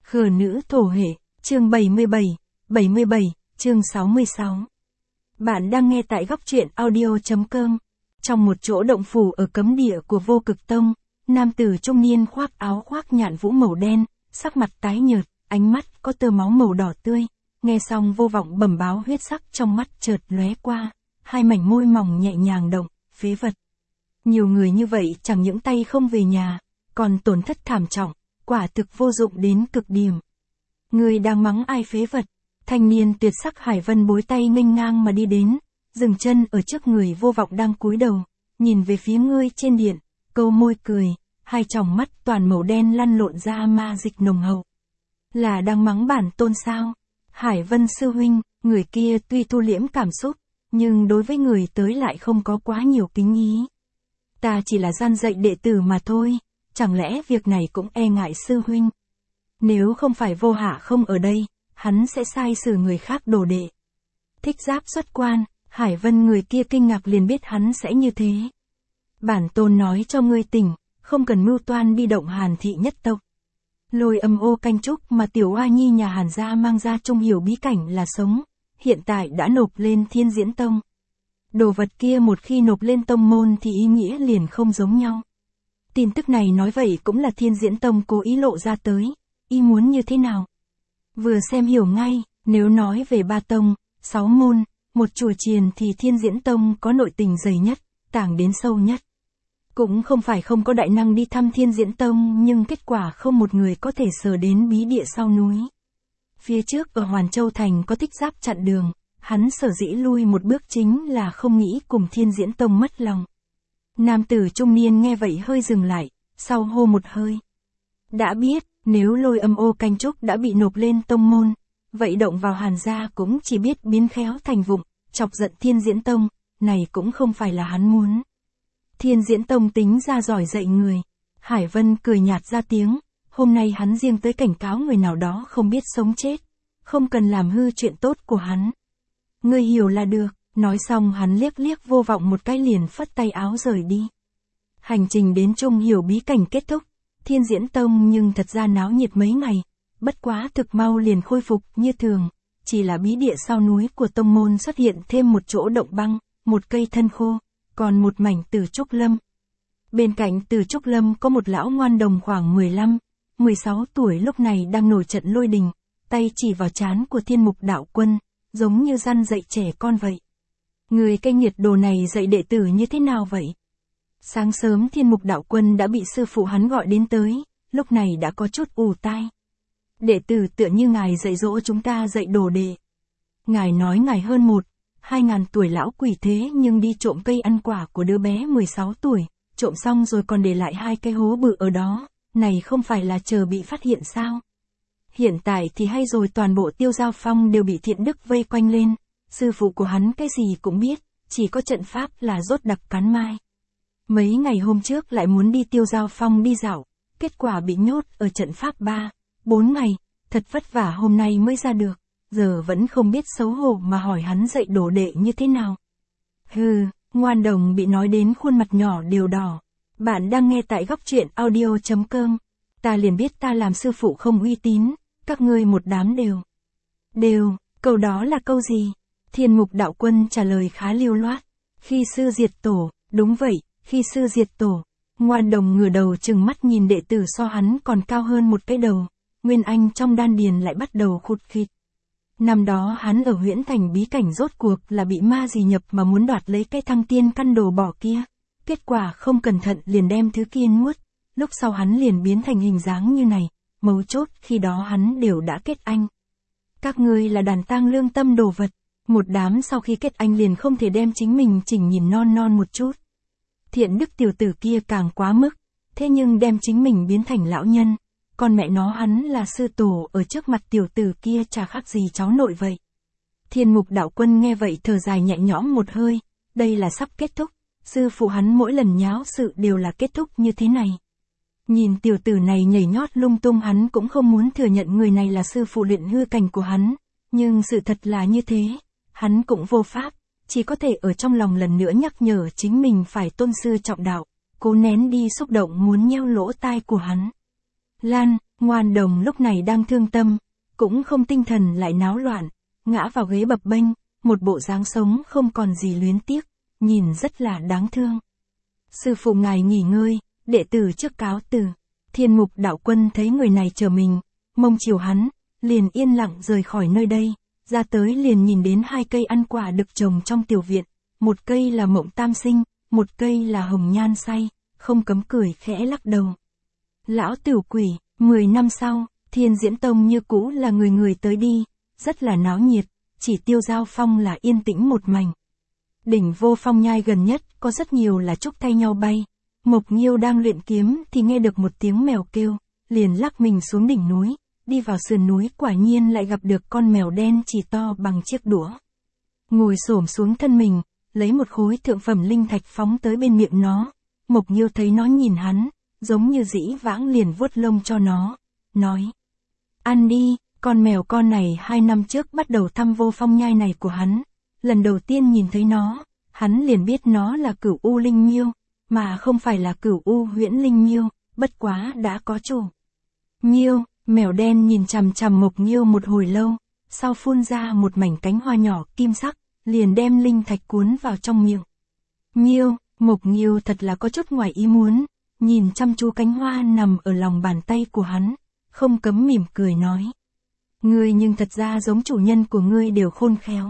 Khờ nữ thổ hệ, chương 77, chương 66. Bạn đang nghe tại góc truyện audio.com. Trong một chỗ động phủ ở cấm địa của Vô Cực Tông, nam tử trung niên khoác áo khoác nhạn vũ màu đen, sắc mặt tái nhợt, ánh mắt có tơ máu màu đỏ tươi. Nghe xong Vô Vọng bẩm báo, huyết sắc trong mắt chợt lóe qua, hai mảnh môi mỏng nhẹ nhàng động, phế vật. Nhiều người như vậy chẳng những tay không về nhà, còn tổn thất thảm trọng, quả thực vô dụng đến cực điểm. Người đang mắng ai phế vật? Thanh niên tuyệt sắc Hải Vân bối tay nghênh ngang mà đi đến, dừng chân ở trước người Vô Vọng đang cúi đầu, nhìn về phía ngươi trên điện, câu môi cười, hai tròng mắt toàn màu đen lăn lộn ra ma dịch nồng hậu. Là đang mắng bản tôn sao? Hải Vân sư huynh, người kia tuy thu liễm cảm xúc, nhưng đối với người tới lại không có quá nhiều kính ý. Ta chỉ là gian dạy đệ tử mà thôi, chẳng lẽ việc này cũng e ngại sư huynh? Nếu không phải Vô Hạ không ở đây, hắn sẽ sai xử người khác đồ đệ. Thích Giáp xuất quan, Hải Vân người kia kinh ngạc liền biết hắn sẽ như thế. Bản tôn nói cho ngươi tỉnh, không cần mưu toan đi động Hàn thị nhất tộc. Lôi Âm Ô canh trúc mà tiểu oa nhi nhà Hàn gia mang ra Trung Hiểu bí cảnh là sống, hiện tại đã nộp lên Thiên Diễn Tông. Đồ vật kia một khi nộp lên tông môn thì ý nghĩa liền không giống nhau. Tin tức này nói vậy cũng là Thiên Diễn Tông cố ý lộ ra tới, ý muốn như thế nào? Vừa xem hiểu ngay, nếu nói về 3 tông, 6 môn, một chùa chiền thì Thiên Diễn Tông có nội tình dày nhất, tàng đến sâu nhất. Cũng không phải không có đại năng đi thăm Thiên Diễn Tông, nhưng kết quả không một người có thể sờ đến bí địa sau núi. Phía trước ở Hoàn Châu Thành có Thích Giáp chặn đường, hắn sở dĩ lui một bước chính là không nghĩ cùng Thiên Diễn Tông mất lòng. Nam tử trung niên nghe vậy hơi dừng lại, sau hô một hơi. Đã biết, nếu Lôi Âm Ô canh trúc đã bị nộp lên tông môn, vậy động vào Hàn gia cũng chỉ biết biến khéo thành vụng, chọc giận Thiên Diễn Tông, này cũng không phải là hắn muốn. Thiên Diễn Tông tính ra giỏi dạy người. Hải Vân cười nhạt ra tiếng, hôm nay hắn riêng tới cảnh cáo người nào đó không biết sống chết, không cần làm hư chuyện tốt của hắn. Ngươi hiểu là được, nói xong hắn liếc liếc Vô Vọng một cái liền phất tay áo rời đi. Hành trình đến Trung Hiểu bí cảnh kết thúc, Thiên Diễn Tông nhưng thật ra náo nhiệt mấy ngày, bất quá thực mau liền khôi phục như thường, chỉ là bí địa sau núi của tông môn xuất hiện thêm một chỗ động băng, một cây thân khô, còn một mảnh Tử Trúc Lâm. Bên cạnh Tử Trúc Lâm có một lão ngoan đồng khoảng 15, 16 tuổi lúc này đang nổi trận lôi đình, tay chỉ vào trán của Thiên Mục Đạo Quân, giống như răn dạy trẻ con vậy. Người cai nghiệt đồ này dạy đệ tử như thế nào vậy? Sáng sớm Thiên Mục Đạo Quân đã bị sư phụ hắn gọi đến tới, lúc này đã có chút ù tai. Đệ tử tựa như ngài dạy dỗ chúng ta dạy đồ đệ. Ngài nói ngài hơn 2.000 tuổi lão quỷ thế nhưng đi trộm cây ăn quả của đứa bé 16 tuổi, trộm xong rồi còn để lại 2 cái hố bự ở đó, này không phải là chờ bị phát hiện sao? Hiện tại thì hay rồi, toàn bộ Tiêu Giao Phong đều bị Thiện Đức vây quanh lên, sư phụ của hắn cái gì cũng biết, chỉ có trận pháp là rốt đặc cắn mai. Mấy ngày hôm trước lại muốn đi Tiêu Giao Phong đi dạo, kết quả bị nhốt ở trận pháp 3-4 ngày, thật vất vả hôm nay mới ra được, giờ vẫn không biết xấu hổ mà hỏi hắn dạy đồ đệ như thế nào. Hừ, ngoan đồng bị nói đến khuôn mặt nhỏ đều đỏ. Bạn đang nghe tại góc truyện audio.com. Ta liền biết ta làm sư phụ không uy tín, các ngươi một đám đều, câu đó là câu gì? Thiên Mục Đạo Quân trả lời khá lưu loát. Khi sư diệt tổ, đúng vậy, khi sư diệt tổ. Ngoan đồng ngửa đầu trừng mắt nhìn đệ tử so hắn còn cao hơn một cái đầu, nguyên anh trong đan điền lại bắt đầu khụt khịt. Năm đó hắn ở Huyễn Thành bí cảnh rốt cuộc là bị ma gì nhập mà muốn đoạt lấy cái thăng tiên căn đồ bỏ kia, kết quả không cẩn thận liền đem thứ kia nuốt, lúc sau hắn liền biến thành hình dáng như này, mấu chốt khi đó hắn đều đã kết anh. Các ngươi là đàn tang lương tâm đồ vật, một đám sau khi kết anh liền không thể đem chính mình chỉnh nhìn non non một chút. Thiện Đức tiểu tử kia càng quá mức, thế nhưng đem chính mình biến thành lão nhân, còn mẹ nó hắn là sư tổ ở trước mặt tiểu tử kia chả khác gì cháu nội vậy. Thiên Mục Đạo Quân nghe vậy thở dài nhẹ nhõm một hơi, đây là sắp kết thúc, sư phụ hắn mỗi lần nháo sự đều là kết thúc như thế này. Nhìn tiểu tử này nhảy nhót lung tung hắn cũng không muốn thừa nhận người này là sư phụ luyện hư cảnh của hắn, nhưng sự thật là như thế, hắn cũng vô pháp, chỉ có thể ở trong lòng lần nữa nhắc nhở chính mình phải tôn sư trọng đạo, cố nén đi xúc động muốn nheo lỗ tai của hắn. Lan, Ngoan Đồng lúc này đang thương tâm, cũng không tinh thần lại náo loạn, ngã vào ghế bập bênh, một bộ dáng sống không còn gì luyến tiếc, nhìn rất là đáng thương. Sư phụ ngài nghỉ ngơi, đệ tử trước cáo từ. Thiên Mục Đạo Quân thấy người này chờ mình, mong chiều hắn, liền yên lặng rời khỏi nơi đây, ra tới liền nhìn đến 2 cây ăn quả được trồng trong tiểu viện, một cây là Mộng Tam Sinh, một cây là Hồng Nhan Say, không cấm cười khẽ lắc đầu. Lão tiểu quỷ, 10 năm sau, Thiên Diễn Tông như cũ là người người tới đi, rất là náo nhiệt, chỉ Tiêu Giao Phong là yên tĩnh một mảnh. Đỉnh Vô Phong nhai gần nhất, có rất nhiều là trúc thay nhau bay. Mộc Nghiêu đang luyện kiếm thì nghe được một tiếng mèo kêu, liền lắc mình xuống đỉnh núi, đi vào sườn núi quả nhiên lại gặp được con mèo đen chỉ to bằng chiếc đũa. Ngồi xổm xuống thân mình, lấy một khối thượng phẩm linh thạch phóng tới bên miệng nó. Mộc Nghiêu thấy nó nhìn hắn, giống như dĩ vãng liền vuốt lông cho nó, nói. Ăn đi, con mèo con này 2 năm trước bắt đầu thăm Vô Phong nhai này của hắn. Lần đầu tiên nhìn thấy nó, hắn liền biết nó là Cửu U Linh Miêu, mà không phải là Cửu U Huyễn Linh Miêu, bất quá đã có chủ. Miêu, mèo đen nhìn chằm chằm Mộc Nghiêu một hồi lâu, sau phun ra một mảnh cánh hoa nhỏ kim sắc, liền đem linh thạch cuốn vào trong miệng. Nghiêu, Mộc Nghiêu thật là có chút ngoài ý muốn, nhìn chăm chú cánh hoa nằm ở lòng bàn tay của hắn, không cấm mỉm cười nói. Ngươi nhưng thật ra giống chủ nhân của ngươi đều khôn khéo.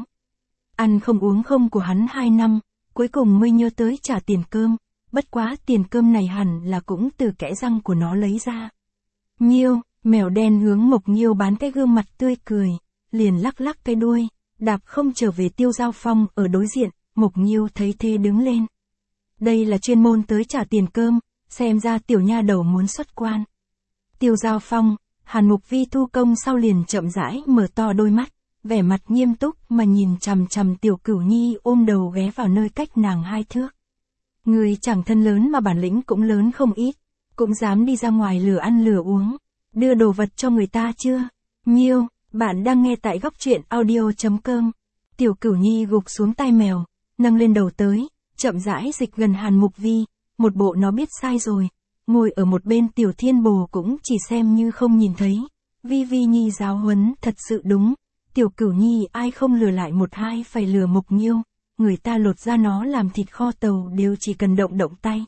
Ăn không uống không của hắn 2 năm, cuối cùng mới nhớ tới trả tiền cơm, bất quá tiền cơm này hẳn là cũng từ kẽ răng của nó lấy ra. Nghiêu, mèo đen hướng Mộc Nghiêu bán cái gương mặt tươi cười, liền lắc lắc cái đuôi, đạp không trở về Tiêu Giao Phong ở đối diện. Mộc Nghiêu thấy thế đứng lên. Đây là chuyên môn tới trả tiền cơm, xem ra tiểu nha đầu muốn xuất quan. Tiêu Giao Phong, Hàn Mục Vi thu công sau liền chậm rãi mở to đôi mắt, vẻ mặt nghiêm túc mà nhìn chằm chằm Tiểu Cửu Nhi ôm đầu ghé vào nơi cách nàng 2 thước. Người chẳng thân lớn mà bản lĩnh cũng lớn không ít, cũng dám đi ra ngoài lừa ăn lừa uống, đưa đồ vật cho người ta chưa? Nghiêu, bạn đang nghe tại góc truyện audio.com. Tiểu Cửu Nhi gục xuống tai mèo, nâng lên đầu tới, chậm rãi dịch gần Hàn Mục Vi, một bộ nó biết sai rồi. Ngồi ở một bên Tiểu Thiên Bồ cũng chỉ xem như không nhìn thấy. Vi Vi Nhi giáo huấn thật sự đúng. Tiểu Cửu Nhi ai không lừa lại một hai phải lừa Mộc Nghiêu. Người ta lột ra nó làm thịt kho tàu đều chỉ cần động động tay.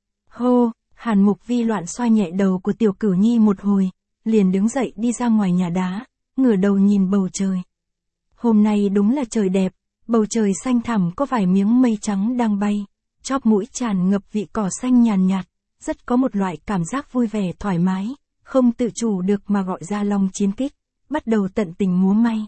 Hô, Hàn Mục Vi loạn xoay nhẹ đầu của Tiểu Cửu Nhi một hồi, liền đứng dậy đi ra ngoài nhà đá, ngửa đầu nhìn bầu trời. Hôm nay đúng là trời đẹp, bầu trời xanh thẳm có vài miếng mây trắng đang bay, chóp mũi tràn ngập vị cỏ xanh nhàn nhạt, rất có một loại cảm giác vui vẻ thoải mái, không tự chủ được mà gọi ra Long Chiến Kích, bắt đầu tận tình múa may.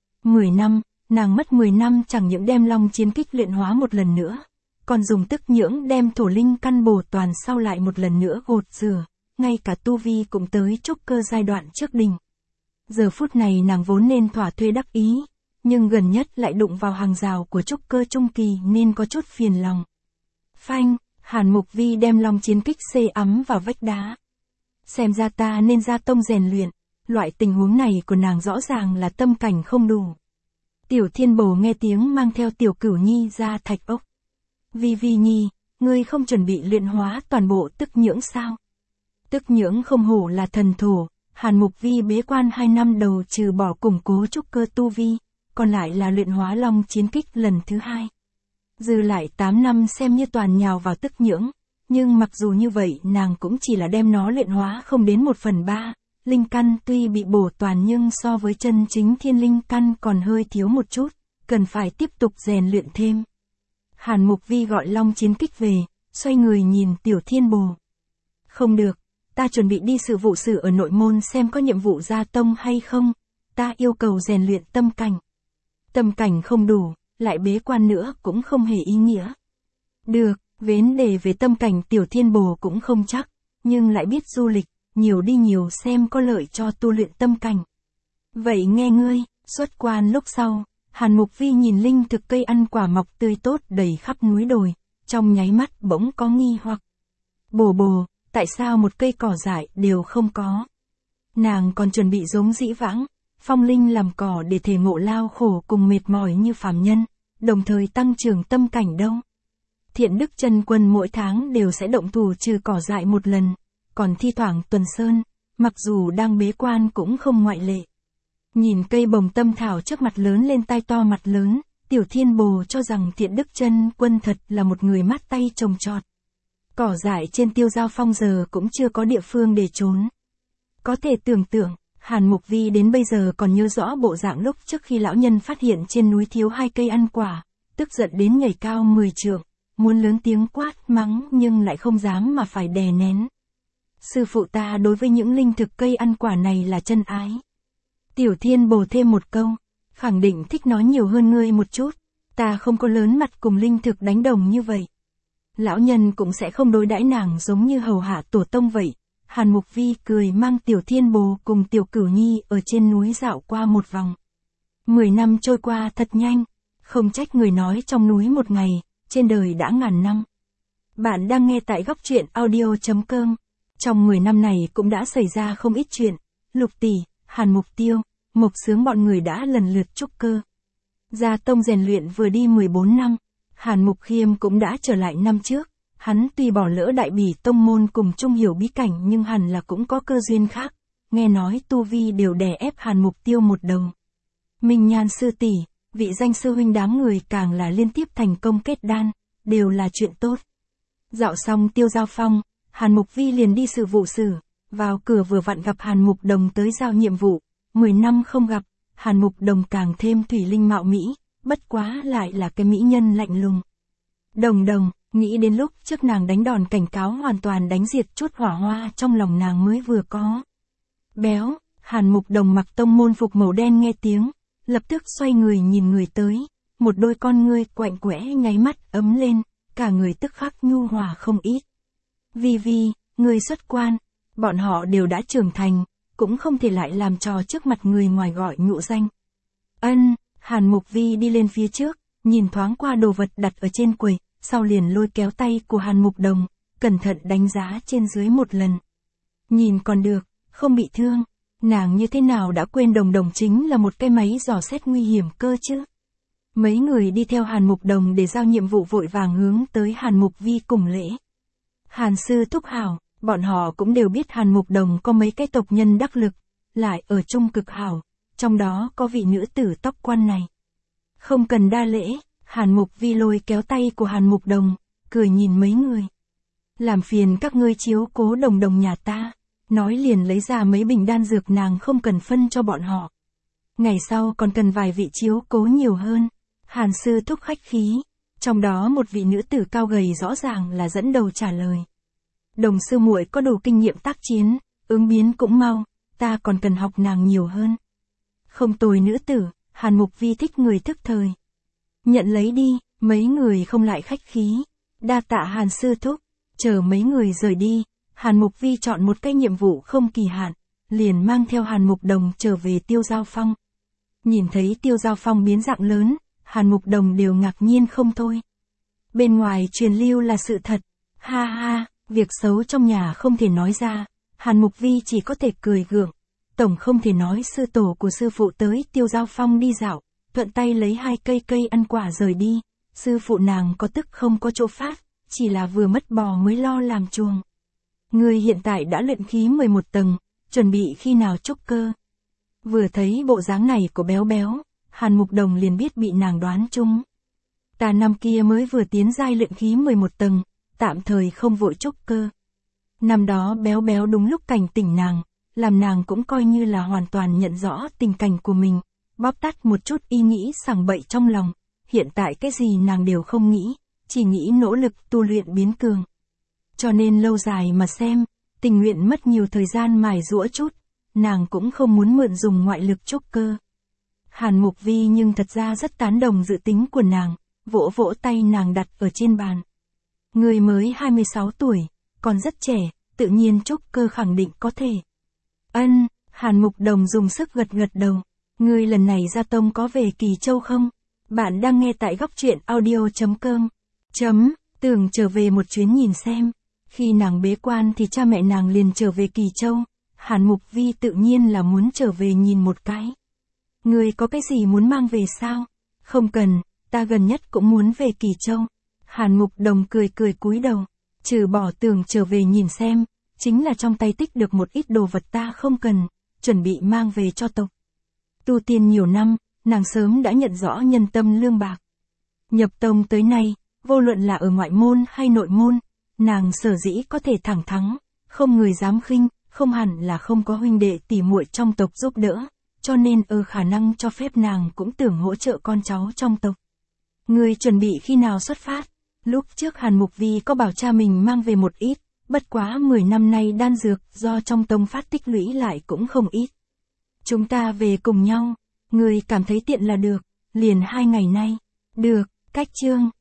10 năm, nàng mất 10 năm chẳng những đem Long Chiến Kích luyện hóa một lần nữa, còn dùng tức nhưỡng đem thổ linh căn bổ toàn sau lại một lần nữa gột rửa, ngay cả tu vi cũng tới trúc cơ giai đoạn trước đỉnh. Giờ phút này nàng vốn nên thỏa thuê đắc ý, nhưng gần nhất lại đụng vào hàng rào của trúc cơ trung kỳ nên có chút phiền lòng. Phanh, Hàn Mục Vi đem Long Chiến Kích xê ấm vào vách đá. Xem ra ta nên ra tông rèn luyện, loại tình huống này của nàng rõ ràng là tâm cảnh không đủ. Tiểu Thiên Bồ nghe tiếng mang theo Tiểu Cửu Nhi ra thạch ốc. Vi Vi Nhi, ngươi không chuẩn bị luyện hóa toàn bộ tức nhưỡng sao? Tức nhưỡng không hổ là thần thổ, Hàn Mục Vi bế quan 2 năm đầu trừ bỏ củng cố trúc cơ tu vi, còn lại là luyện hóa Long Chiến Kích lần thứ 2. Dư lại 8 năm xem như toàn nhào vào tức nhưỡng, nhưng mặc dù như vậy nàng cũng chỉ là đem nó luyện hóa không đến 1/3, linh căn tuy bị bổ toàn nhưng so với chân chính thiên linh căn còn hơi thiếu một chút, cần phải tiếp tục rèn luyện thêm. Hàn Mục Vi gọi Long Chiến Kích về, xoay người nhìn Tiểu Thiên Bồ. Không được, ta chuẩn bị đi sự vụ sử ở nội môn xem có nhiệm vụ ra tông hay không, ta yêu cầu rèn luyện tâm cảnh. Tâm cảnh không đủ, lại bế quan nữa cũng không hề ý nghĩa. Được, vấn đề về tâm cảnh Tiểu Thiên Bồ cũng không chắc, nhưng lại biết du lịch, nhiều đi nhiều xem có lợi cho tu luyện tâm cảnh. Vậy nghe ngươi, xuất quan lúc sau, Hàn Mục Vi nhìn linh thực cây ăn quả mọc tươi tốt đầy khắp núi đồi, trong nháy mắt bỗng có nghi hoặc. Bồ bồ, tại sao một cây cỏ dại đều không có? Nàng còn chuẩn bị giống dĩ vãng, phong linh làm cỏ để thể ngộ lao khổ cùng mệt mỏi như phàm nhân, đồng thời tăng trưởng tâm cảnh đâu. Thiện Đức Chân Quân mỗi tháng đều sẽ động thủ trừ cỏ dại một lần, còn thi thoảng tuần sơn, mặc dù đang bế quan cũng không ngoại lệ. Nhìn cây bồng tâm thảo trước mặt lớn lên tai to mặt lớn, Tiểu Thiên Bồ cho rằng Thiện Đức Chân Quân thật là một người mát tay trồng trọt. Cỏ dại trên Tiêu Giao Phong giờ cũng chưa có địa phương để trốn. Có thể tưởng tượng, Hàn Mục Vi đến bây giờ còn nhớ rõ bộ dạng lúc trước khi lão nhân phát hiện trên núi thiếu 2 cây ăn quả, tức giận đến nhảy cao 10 trượng, muốn lớn tiếng quát mắng nhưng lại không dám mà phải đè nén. Sư phụ ta đối với những linh thực cây ăn quả này là chân ái. Tiểu Thiên Bồ thêm một câu, khẳng định thích nói nhiều hơn ngươi một chút, ta không có lớn mặt cùng linh thực đánh đồng như vậy. Lão nhân cũng sẽ không đối đãi nàng giống như hầu hạ tổ tông vậy. Hàn Mục Vi cười mang Tiểu Thiên Bồ cùng Tiểu Cửu Nhi ở trên núi dạo qua một vòng. 10 năm trôi qua thật nhanh, không trách người nói trong núi một ngày, trên đời đã ngàn năm. Bạn đang nghe tại góc truyện audio.com. Trong 10 năm này cũng đã xảy ra không ít chuyện, Lục Tỷ, Hàn Mục Tiêu, Mộc Sướng bọn người đã lần lượt trúc cơ. Gia tông rèn luyện vừa đi 14 năm, Hàn Mục Khiêm cũng đã trở lại năm trước. Hắn tuy bỏ lỡ Đại Bỉ tông môn cùng chung hiểu bí cảnh nhưng hẳn là cũng có cơ duyên khác, nghe nói tu vi đều đè ép Hàn Mục Tiêu một đầu. Minh Nhan sư tỷ, vị danh sư huynh đám người càng là liên tiếp thành công kết đan, đều là chuyện tốt. Dạo xong Tiêu Giao Phong, Hàn Mục Vi liền đi sự vụ sử, vào cửa vừa vặn gặp Hàn Mục Đồng tới giao nhiệm vụ, 10 năm không gặp, Hàn Mục Đồng càng thêm thủy linh mạo mỹ, bất quá lại là cái mỹ nhân lạnh lùng. Đồng, nghĩ đến lúc trước nàng đánh đòn cảnh cáo hoàn toàn đánh diệt chút hỏa hoa trong lòng nàng mới vừa có. Béo, Hàn Mục Đồng mặc tông môn phục màu đen nghe tiếng, lập tức xoay người nhìn người tới, một đôi con ngươi quạnh quẽ nháy mắt ấm lên, cả người tức khắc nhu hòa không ít. Vi, người xuất quan, bọn họ đều đã trưởng thành, cũng không thể lại làm trò trước mặt người ngoài gọi nhụ danh. Ân, Hàn Mục Vi đi lên phía trước, nhìn thoáng qua đồ vật đặt ở trên quầy, sau liền lôi kéo tay của Hàn Mục Đồng, cẩn thận đánh giá trên dưới một lần. Nhìn còn được, không bị thương, nàng như thế nào đã quên Đồng chính là một cái máy dò xét nguy hiểm cơ chứ. Mấy người đi theo Hàn Mục Đồng để giao nhiệm vụ vội vàng hướng tới Hàn Mục Vi cùng lễ. Hàn sư thúc hảo, bọn họ cũng đều biết Hàn Mục Đồng có mấy cái tộc nhân đắc lực, lại ở chung cực hảo, trong đó có vị nữ tử tóc quan này. Không cần đa lễ, Hàn Mục Vi lôi kéo tay của Hàn Mục Đồng, cười nhìn mấy người. Làm phiền các ngươi chiếu cố Đồng nhà ta, nói liền lấy ra mấy bình đan dược nàng không cần phân cho bọn họ. Ngày sau còn cần vài vị chiếu cố nhiều hơn, Hàn sư thúc khách khí, trong đó một vị nữ tử cao gầy rõ ràng là dẫn đầu trả lời. Đồng sư muội có đủ kinh nghiệm tác chiến, ứng biến cũng mau, ta còn cần học nàng nhiều hơn. Không tồi nữ tử, Hàn Mục Vi thích người thức thời. Nhận lấy đi, mấy người không lại khách khí. Đa tạ Hàn sư thúc, chờ mấy người rời đi, Hàn Mục Vi chọn một cái nhiệm vụ không kỳ hạn, liền mang theo Hàn Mục Đồng trở về Tiêu Giao Phong. Nhìn thấy Tiêu Giao Phong biến dạng lớn, Hàn Mục Đồng đều ngạc nhiên không thôi. Bên ngoài truyền lưu là sự thật, ha, việc xấu trong nhà không thể nói ra, Hàn Mục Vi chỉ có thể cười gượng. Tổng không thể nói sư tổ của sư phụ tới Tiêu Giao Phong đi dạo, thuận tay lấy 2 cây ăn quả rời đi, sư phụ nàng có tức không có chỗ phát, chỉ là vừa mất bò mới lo làm chuồng. Người hiện tại đã luyện khí 11 tầng, chuẩn bị khi nào trúc cơ. Vừa thấy bộ dáng này của béo, Hàn Mục Đồng liền biết bị nàng đoán chung. Ta năm kia mới vừa tiến giai luyện khí 11 tầng, tạm thời không vội trúc cơ. Năm đó béo đúng lúc cảnh tỉnh nàng, làm nàng cũng coi như là hoàn toàn nhận rõ tình cảnh của mình, bóp tắt một chút ý nghĩ sằng bậy trong lòng, hiện tại cái gì nàng đều không nghĩ, chỉ nghĩ nỗ lực tu luyện biến cường. Cho nên lâu dài mà xem, tình nguyện mất nhiều thời gian mài giũa chút, nàng cũng không muốn mượn dùng ngoại lực trúc cơ. Hàn Mục Vi nhưng thật ra rất tán đồng dự tính của nàng, vỗ tay nàng đặt ở trên bàn. Người mới 26 tuổi, còn rất trẻ, tự nhiên trúc cơ khẳng định có thể. Ân, Hàn Mục Đồng dùng sức gật đầu. Người lần này ra tông có về Kỳ Châu không? Bạn đang nghe tại góc truyện audio.com. Tưởng trở về một chuyến nhìn xem. Khi nàng bế quan thì cha mẹ nàng liền trở về Kỳ Châu. Hàn Mục Vi tự nhiên là muốn trở về nhìn một cái. Người có cái gì muốn mang về sao? Không cần, ta gần nhất cũng muốn về Kỳ Châu. Hàn Mục Đồng cười cúi đầu. Trừ bỏ Tưởng trở về nhìn xem, chính là trong tay tích được một ít đồ vật ta không cần, chuẩn bị mang về cho tộc. Tu tiên nhiều năm, nàng sớm đã nhận rõ nhân tâm lương bạc. Nhập tông tới nay, vô luận là ở ngoại môn hay nội môn, nàng sở dĩ có thể thẳng thắn, không người dám khinh, không hẳn là không có huynh đệ tỉ muội trong tộc giúp đỡ, cho nên khả năng cho phép nàng cũng tưởng hỗ trợ con cháu trong tộc. Người chuẩn bị khi nào xuất phát? Lúc trước Hàn Mục Vi có bảo cha mình mang về một ít, bất quá 10 năm nay đan dược do trong tông phát tích lũy lại cũng không ít. Chúng ta về cùng nhau, người cảm thấy tiện là được, liền 2 ngày nay. Được, cách chương.